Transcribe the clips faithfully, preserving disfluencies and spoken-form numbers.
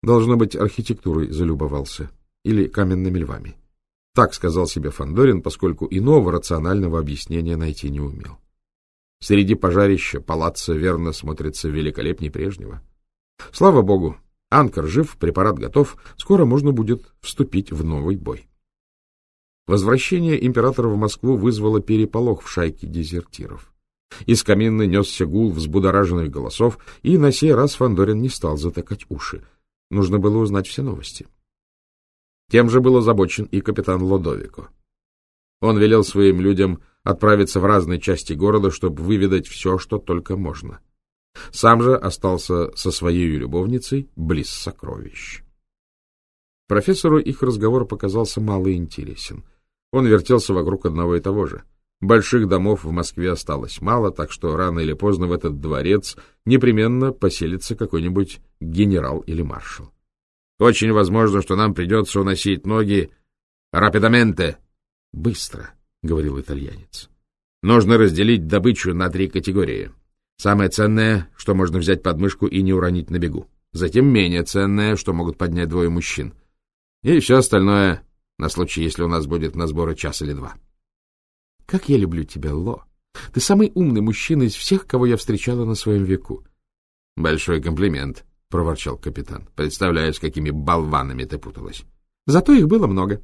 Должно быть, архитектурой залюбовался или каменными львами. Так сказал себе Фандорин, поскольку иного рационального объяснения найти не умел. Среди пожарища палаццо верно смотрится великолепней прежнего. Слава богу, анкер жив, препарат готов, скоро можно будет вступить в новый бой. Возвращение императора в Москву вызвало переполох в шайке дезертиров. Из камина несся гул взбудораженных голосов, и на сей раз Фандорин не стал затыкать уши. Нужно было узнать все новости. Тем же был озабочен и капитан Лодовико. Он велел своим людям отправиться в разные части города, чтобы выведать все, что только можно. Сам же остался со своей любовницей близ сокровищ. Профессору их разговор показался мало интересен. Он вертелся вокруг одного и того же. Больших домов в Москве осталось мало, так что рано или поздно в этот дворец непременно поселится какой-нибудь генерал или маршал. Очень возможно, что нам придется уносить ноги рапидаменте. — Быстро, — говорил итальянец. — Нужно разделить добычу на три категории. Самое ценное, что можно взять под мышку и не уронить на бегу. Затем менее ценное, что могут поднять двое мужчин. И все остальное на случай, если у нас будет на сборы час или два. — Как я люблю тебя, Ло! Ты самый умный мужчина из всех, кого я встречала на своем веку. — Большой комплимент, — проворчал капитан. — Представляю, с какими болванами ты путалась. — Зато их было много.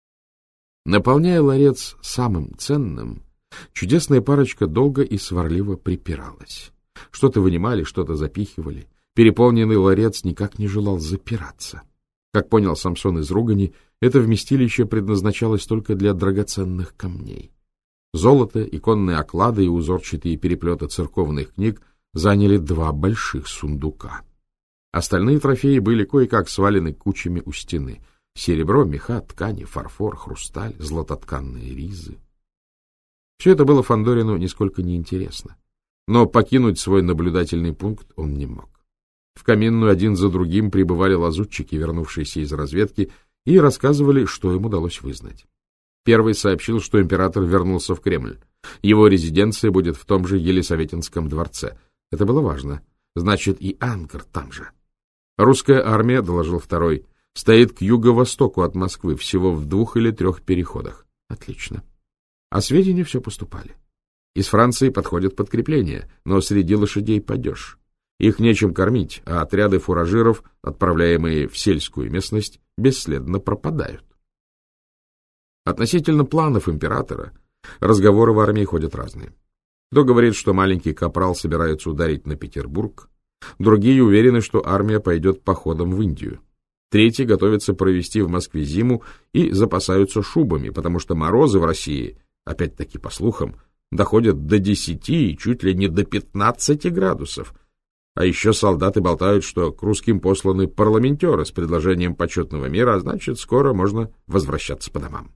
Наполняя ларец самым ценным, чудесная парочка долго и сварливо припиралась. Что-то вынимали, что-то запихивали. Переполненный ларец никак не желал запираться. Как понял Самсон из ругани, это вместилище предназначалось только для драгоценных камней. Золото, иконные оклады и узорчатые переплеты церковных книг заняли два больших сундука. Остальные трофеи были кое-как свалены кучами у стены. Серебро, меха, ткани, фарфор, хрусталь, златотканные ризы. Все это было Фандорину нисколько не интересно, но покинуть свой наблюдательный пункт он не мог. В каминную один за другим прибывали лазутчики, вернувшиеся из разведки, и рассказывали, что им удалось вызнать. Первый сообщил, что император вернулся в Кремль. Его резиденция будет в том же Елисаветинском дворце. Это было важно. Значит, и анкер там же. Русская армия, доложил второй, стоит к юго-востоку от Москвы, всего в двух или трех переходах. Отлично. А сведения все поступали. Из Франции подходят подкрепления, но среди лошадей падеж. Их нечем кормить, а отряды фуражиров, отправляемые в сельскую местность, бесследно пропадают. Относительно планов императора разговоры в армии ходят разные. Кто говорит, что маленький капрал собирается ударить на Петербург, другие уверены, что армия пойдет походом в Индию. Третьи готовятся провести в Москве зиму и запасаются шубами, потому что морозы в России, опять-таки по слухам, доходят до десяти и чуть ли не до пятнадцати градусов. А еще солдаты болтают, что к русским посланы парламентеры с предложением почетного мира, а значит, скоро можно возвращаться по домам.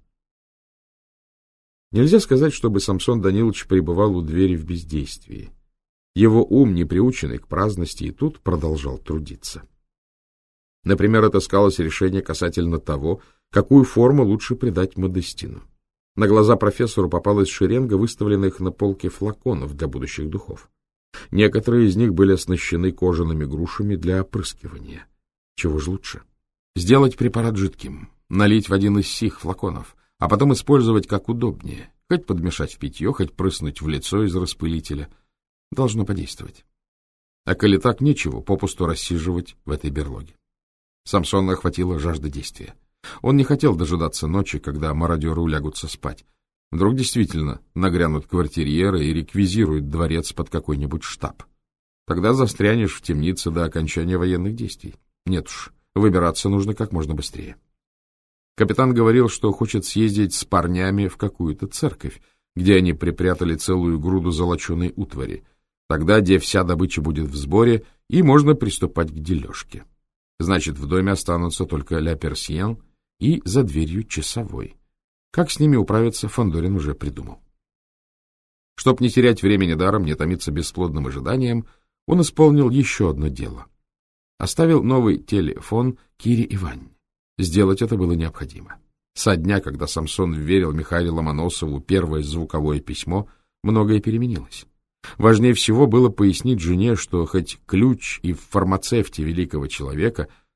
Нельзя сказать, чтобы Самсон Данилович пребывал у двери в бездействии. Его ум, не приученный к праздности, и тут продолжал трудиться. Например, отыскалось решение касательно того, какую форму лучше придать Модестину. На глаза профессору попалась шеренга выставленных на полке флаконов для будущих духов. Некоторые из них были оснащены кожаными грушами для опрыскивания. Чего же лучше? Сделать препарат жидким, налить в один из сих флаконов, а потом использовать как удобнее, хоть подмешать в питье, хоть прыснуть в лицо из распылителя. Должно подействовать. А коли так, нечего попусту рассиживать в этой берлоге. Самсона охватила жажда действия. Он не хотел дожидаться ночи, когда мародеры улягутся спать. Вдруг действительно нагрянут квартирьеры и реквизируют дворец под какой-нибудь штаб. Тогда застрянешь в темнице до окончания военных действий. Нет уж, выбираться нужно как можно быстрее. Капитан говорил, что хочет съездить с парнями в какую-то церковь, где они припрятали целую груду золоченой утвари. Тогда, где вся добыча будет в сборе, и можно приступать к дележке. Значит, в доме останутся только ля Персьен и за дверью часовой. Как с ними управиться, Фандорин уже придумал. Чтоб не терять времени даром, не томиться бесплодным ожиданием, он исполнил еще одно дело. Оставил новый телефон Кире Иванне. Сделать это было необходимо. Со дня, когда Самсон вверил Михаилу Ломоносову первое звуковое письмо, многое переменилось. Важнее всего было пояснить жене, что хоть ключ и в фармацевте великого человека,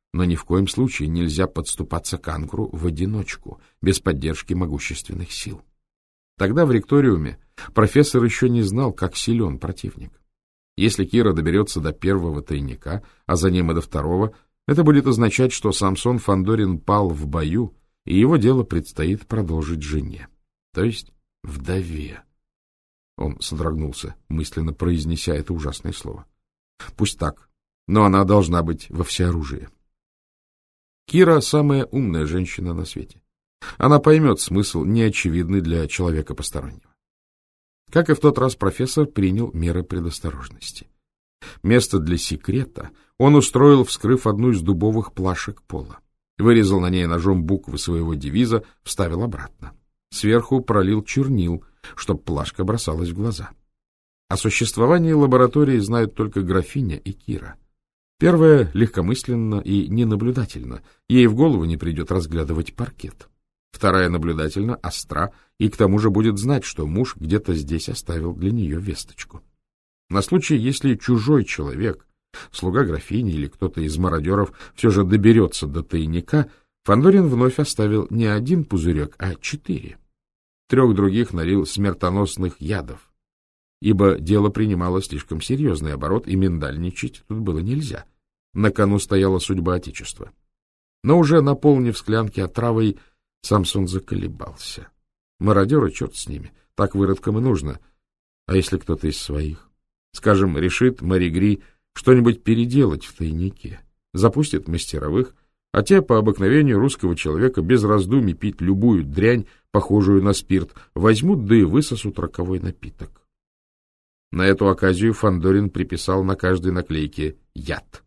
но ни в коем случае нельзя подступаться к Анкру в одиночку, без поддержки могущественных сил. Тогда в Ректориуме профессор еще не знал, как силен противник. Если Кира доберется до первого тайника, а за ним и до второго, это будет означать, что Самсон Фандорин пал в бою, и его дело предстоит продолжить жене, то есть вдове. Он содрогнулся, мысленно произнеся это ужасное слово. Пусть так, но она должна быть во всеоружии. Кира — самая умная женщина на свете. Она поймет смысл, неочевидный для человека постороннего. Как и в тот раз, профессор принял меры предосторожности. Место для секрета он устроил, вскрыв одну из дубовых плашек пола. Вырезал на ней ножом буквы своего девиза, вставил обратно. Сверху пролил чернил, чтоб плашка бросалась в глаза. О существовании лаборатории знают только графиня и Кира. Первая легкомысленно и ненаблюдательно, ей в голову не придет разглядывать паркет. Вторая наблюдательно, остра, и к тому же будет знать, что муж где-то здесь оставил для нее весточку. На случай, если чужой человек, слуга графини или кто-то из мародеров, все же доберется до тайника, Фандорин вновь оставил не один пузырек, а четыре. Трех других налил смертоносных ядов, ибо дело принимало слишком серьезный оборот, и миндальничать тут было нельзя. На кону стояла судьба Отечества. Но уже наполнив склянки отравой, Самсон заколебался. Мародеры, черт с ними, так выродкам и нужно. А если кто-то из своих? Скажем, решит Маригри что-нибудь переделать в тайнике, запустит мастеровых, а те, по обыкновению русского человека, без раздумий пить любую дрянь, похожую на спирт, возьмут, да и высосут роковой напиток. На эту оказию Фандорин приписал на каждой наклейке яд.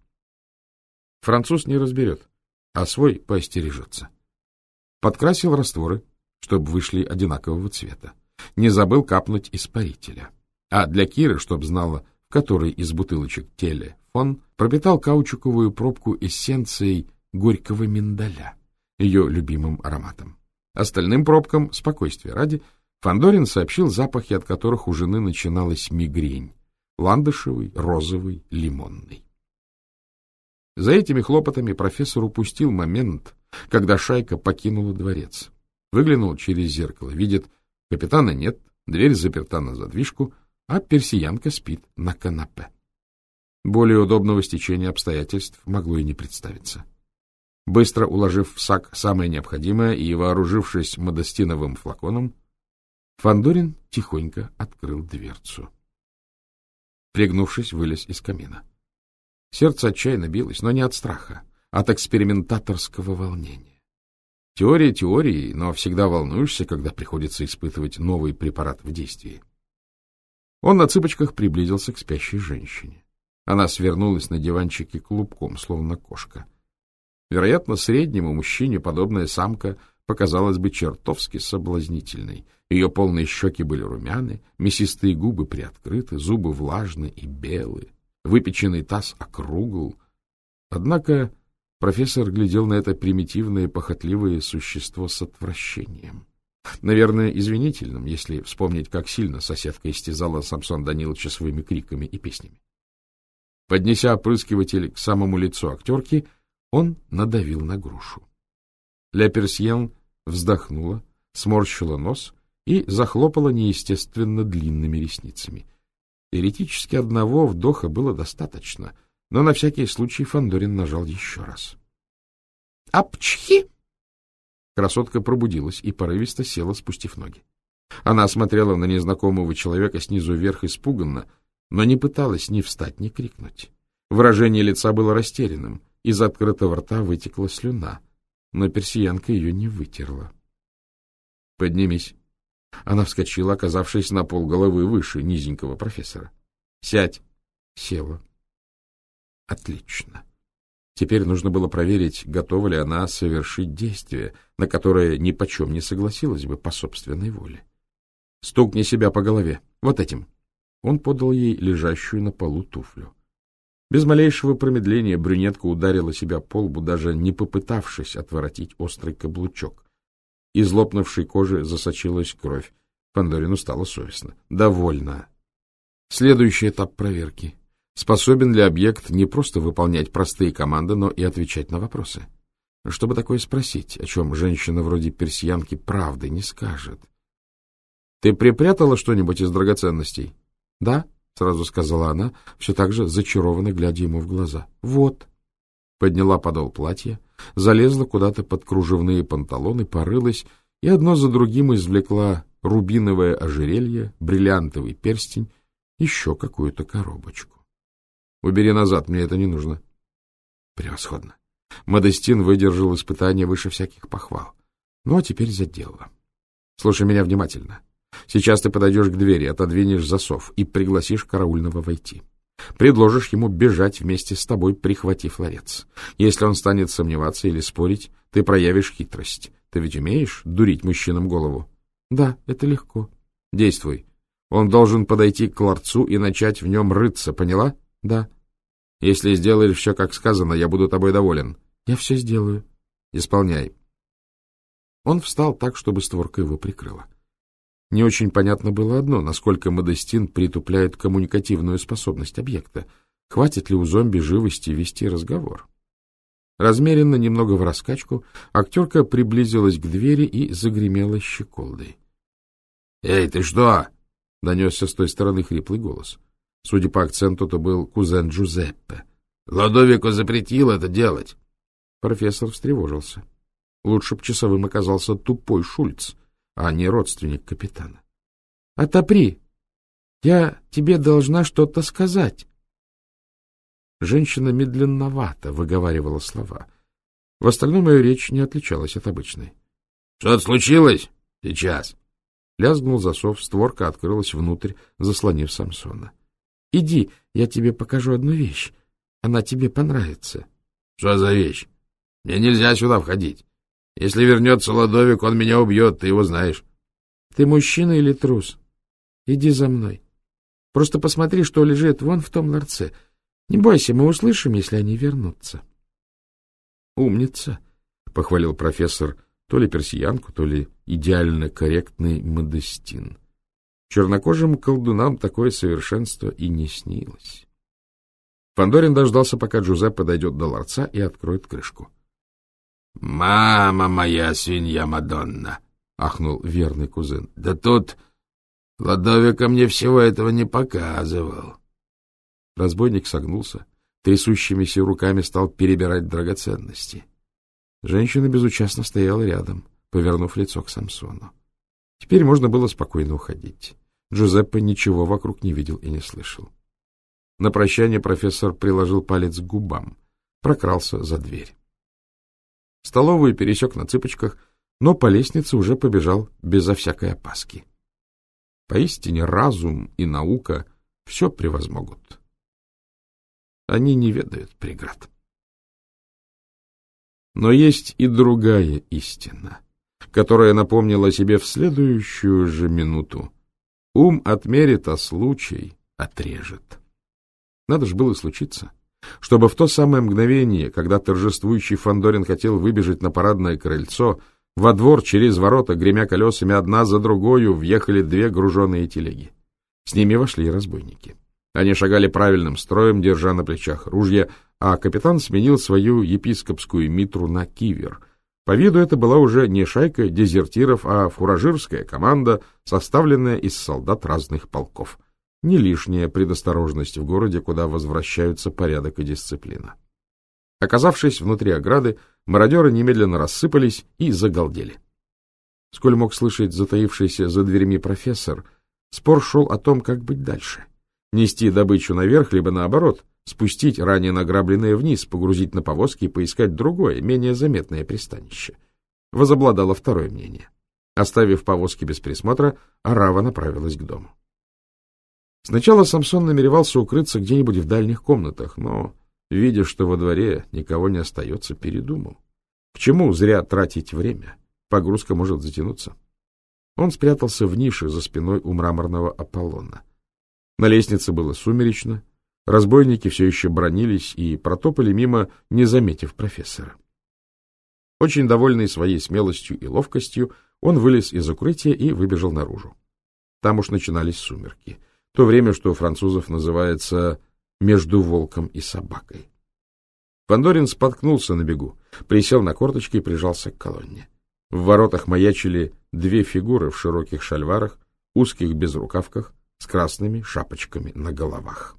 Француз не разберет, а свой поостережется. Подкрасил растворы, чтобы вышли одинакового цвета. Не забыл капнуть испарителя. А для Киры, чтоб знала, в которой из бутылочек телефон, пропитал каучуковую пробку эссенцией горького миндаля, ее любимым ароматом. Остальным пробкам, спокойствия ради, Фандорин сообщил запахи, от которых у жены начиналась мигрень — ландышевый, розовый, лимонный. За этими хлопотами профессор упустил момент, когда шайка покинула дворец. Выглянул через зеркало, видит, капитана нет, дверь заперта на задвижку, а персиянка спит на канапе. Более удобного стечения обстоятельств могло и не представиться. Быстро уложив в сак самое необходимое и вооружившись модестиновым флаконом, Фандорин тихонько открыл дверцу. Пригнувшись, вылез из камина. Сердце отчаянно билось, но не от страха, а от экспериментаторского волнения. Теория теорией, но всегда волнуешься, когда приходится испытывать новый препарат в действии. Он на цыпочках приблизился к спящей женщине. Она свернулась на диванчике клубком, словно кошка. Вероятно, среднему мужчине подобная самка показалась бы чертовски соблазнительной. Ее полные щеки были румяны, мясистые губы приоткрыты, зубы влажны и белые, выпеченный таз округл. Однако профессор глядел на это примитивное, похотливое существо с отвращением. Наверное, извинительным, если вспомнить, как сильно соседка истязала Самсона Даниловича своими криками и песнями. Поднеся опрыскиватель к самому лицу актерки, он надавил на грушу. Ля Персьен вздохнула, сморщила нос и захлопала неестественно длинными ресницами. Теоретически одного вдоха было достаточно, но на всякий случай Фандорин нажал еще раз. «Апчхи!» Красотка пробудилась и порывисто села, спустив ноги. Она смотрела на незнакомого человека снизу вверх испуганно, но не пыталась ни встать, ни крикнуть. Выражение лица было растерянным, из открытого рта вытекла слюна, но персиянка ее не вытерла. «Поднимись». Она вскочила, оказавшись на полголовы выше низенького профессора. «Сядь». Села. Отлично. Теперь нужно было проверить, готова ли она совершить действие, на которое ни почем не согласилась бы по собственной воле. «Стукни себя по голове. Вот этим». Он подал ей лежащую на полу туфлю. Без малейшего промедления брюнетка ударила себя по лбу, даже не попытавшись отворотить острый каблучок. Из лопнувшей кожи засочилась кровь. Фандорину стало совестно. «Довольно. Следующий этап проверки. Способен ли объект не просто выполнять простые команды, но и отвечать на вопросы? Чтобы такое спросить, о чем женщина вроде персиянки правды не скажет. — Ты припрятала что-нибудь из драгоценностей? — Да, — сразу сказала она, все так же зачарованно глядя ему в глаза. — Вот. Подняла подол платья, залезла куда-то под кружевные панталоны, порылась и одно за другим извлекла рубиновое ожерелье, бриллиантовый перстень, еще какую-то коробочку. — Убери назад, мне это не нужно. — Превосходно. Модестин выдержал испытание выше всяких похвал. Ну, а теперь за дело. Слушай меня внимательно. Сейчас ты подойдешь к двери, отодвинешь засов и пригласишь караульного войти. Предложишь ему бежать вместе с тобой, прихватив ларец. Если он станет сомневаться или спорить, ты проявишь хитрость. Ты ведь умеешь дурить мужчинам голову? Да, это легко. Действуй. Он должен подойти к ларцу и начать в нем рыться, поняла? Да. Если сделаешь все, как сказано, я буду тобой доволен. Я все сделаю. Исполняй. Он встал так, чтобы створка его прикрыла. Не очень понятно было одно, насколько Модестин притупляет коммуникативную способность объекта. Хватит ли у зомби живости вести разговор? Размеренно, немного в раскачку, актерка приблизилась к двери и загремела щеколдой. — Эй, ты что? — донесся с той стороны хриплый голос. Судя по акценту, то был кузен Джузеппе. — Лодовико запретил это делать. Профессор встревожился. Лучше б часовым оказался тупой Шульц, а не родственник капитана. — Отопри! Я тебе должна что-то сказать. Женщина медленновато выговаривала слова. В остальном ее речь не отличалась от обычной. — Что-то случилось? Сейчас. Лязгнул засов, створка открылась внутрь, заслонив Самсона. — Иди, я тебе покажу одну вещь. Она тебе понравится. — Что за вещь? Мне нельзя сюда входить. Если вернется Лодовик, он меня убьет, ты его знаешь. — Ты мужчина или трус? Иди за мной. Просто посмотри, что лежит вон в том ларце. Не бойся, мы услышим, если они вернутся. — Умница, — похвалил профессор то ли персиянку, то ли идеально корректный Модестин. Чернокожим колдунам такое совершенство и не снилось. Фандорин дождался, пока Джузеппе дойдет до ларца и откроет крышку. — Мама моя, свинья Мадонна! — ахнул верный кузен. — Да тут Лодовико мне всего этого не показывал. Разбойник согнулся, трясущимися руками стал перебирать драгоценности. Женщина безучастно стояла рядом, повернув лицо к Самсону. Теперь можно было спокойно уходить. Джузеппе ничего вокруг не видел и не слышал. На прощание профессор приложил палец к губам, прокрался за дверь. Столовую пересек на цыпочках, но по лестнице уже побежал безо всякой опаски. Поистине разум и наука все превозмогут. Они не ведают преград. Но есть и другая истина, которая напомнила себе в следующую же минуту. Ум отмерит, а случай отрежет. Надо же было случиться, чтобы в то самое мгновение, когда торжествующий Фандорин хотел выбежать на парадное крыльцо, во двор через ворота, гремя колесами, одна за другою въехали две груженые телеги. С ними вошли и разбойники. Они шагали правильным строем, держа на плечах ружья, а капитан сменил свою епископскую митру на кивер. По виду это была уже не шайка дезертиров, а фуражирская команда, составленная из солдат разных полков. Не лишняя предосторожность в городе, куда возвращаются порядок и дисциплина. Оказавшись внутри ограды, мародеры немедленно рассыпались и загалдели. Сколь мог слышать затаившийся за дверями профессор, спор шел о том, как быть дальше. Нести добычу наверх, либо наоборот, спустить ранее награбленное вниз, погрузить на повозки и поискать другое, менее заметное пристанище. Возобладало второе мнение. Оставив повозки без присмотра, арава направилась к дому. Сначала Самсон намеревался укрыться где-нибудь в дальних комнатах, но, видя, что во дворе никого не остается, передумал. К чему зря тратить время? Погрузка может затянуться. Он спрятался в нише за спиной у мраморного Аполлона. На лестнице было сумеречно, разбойники все еще бранились и протопали мимо, не заметив профессора. Очень довольный своей смелостью и ловкостью, он вылез из укрытия и выбежал наружу. Там уж начинались сумерки. То время, что у французов называется между волком и собакой. Фандорин споткнулся на бегу, присел на корточки и прижался к колонне. В воротах маячили две фигуры в широких шальварах, узких безрукавках, с красными шапочками на головах.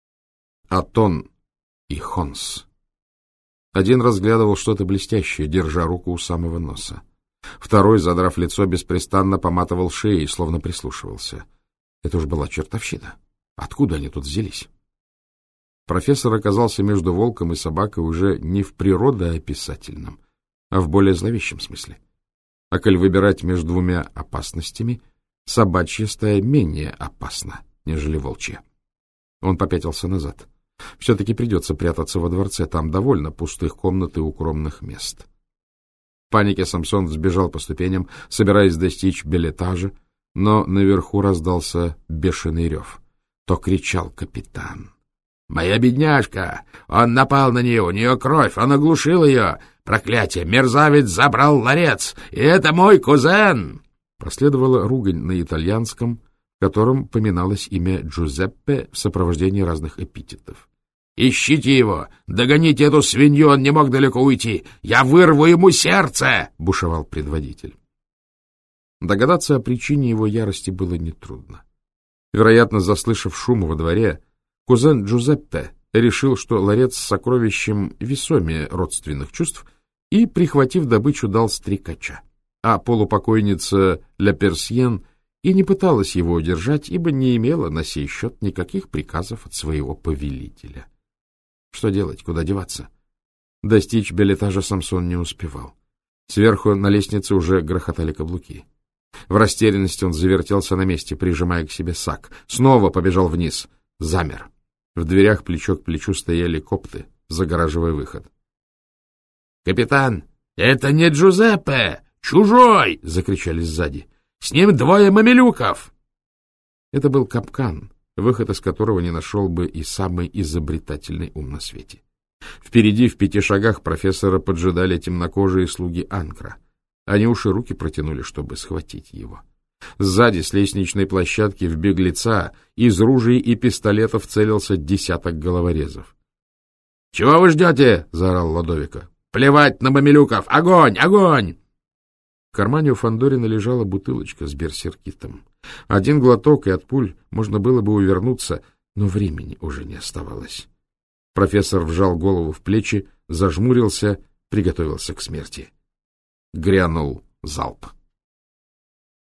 Атон и Хонс. Один разглядывал что-то блестящее, держа руку у самого носа. Второй, задрав лицо, беспрестанно поматывал шеей, словно прислушивался. Это уж была чертовщина. Откуда они тут взялись? Профессор оказался между волком и собакой уже не в природоописательном, а в более зловещем смысле. А коль выбирать между двумя опасностями, собачья стая менее опасна, нежели волчья. Он попятился назад. Все-таки придется прятаться во дворце, там довольно пустых комнат и укромных мест. В панике Самсон взбежал по ступеням, собираясь достичь бельэтажа, но наверху раздался бешеный рев. То кричал капитан. «Моя бедняжка! Он напал на нее, у нее кровь, он оглушил ее! Проклятие! Мерзавец забрал ларец! И это мой кузен!» Последовала ругань на итальянском, в котором поминалось имя Джузеппе в сопровождении разных эпитетов. «Ищите его! Догоните эту свинью, он не мог далеко уйти! Я вырву ему сердце!» — бушевал предводитель. Догадаться о причине его ярости было нетрудно. Вероятно, заслышав шум во дворе, кузен Джузеппе решил, что ларец с сокровищем весомее родственных чувств, и, прихватив добычу, дал стрекача. А полупокойница Ля Персьен и не пыталась его удержать, ибо не имела на сей счет никаких приказов от своего повелителя. Что делать, куда деваться? Достичь бельэтажа Самсон не успевал. Сверху на лестнице уже грохотали каблуки. В растерянности он завертелся на месте, прижимая к себе сак. Снова побежал вниз. Замер. В дверях плечо к плечу стояли копты, загораживая выход. — Капитан, это не Джузеппе! Чужой! — закричали сзади. — С ним двое мамилюков! Это был капкан, выход из которого не нашел бы и самый изобретательный ум на свете. Впереди, в пяти шагах, профессора поджидали темнокожие слуги Анкра. Они уж и руки протянули, чтобы схватить его. Сзади, с лестничной площадки, в беглеца из ружей и пистолетов целился десяток головорезов. — Чего вы ждете? — заорал Лодовико. — Плевать на мамилюков! Огонь! Огонь! В кармане у Фандорина лежала бутылочка с берсеркитом. Один глоток, и от пуль можно было бы увернуться, но времени уже не оставалось. Профессор вжал голову в плечи, зажмурился, приготовился к смерти. Грянул залп.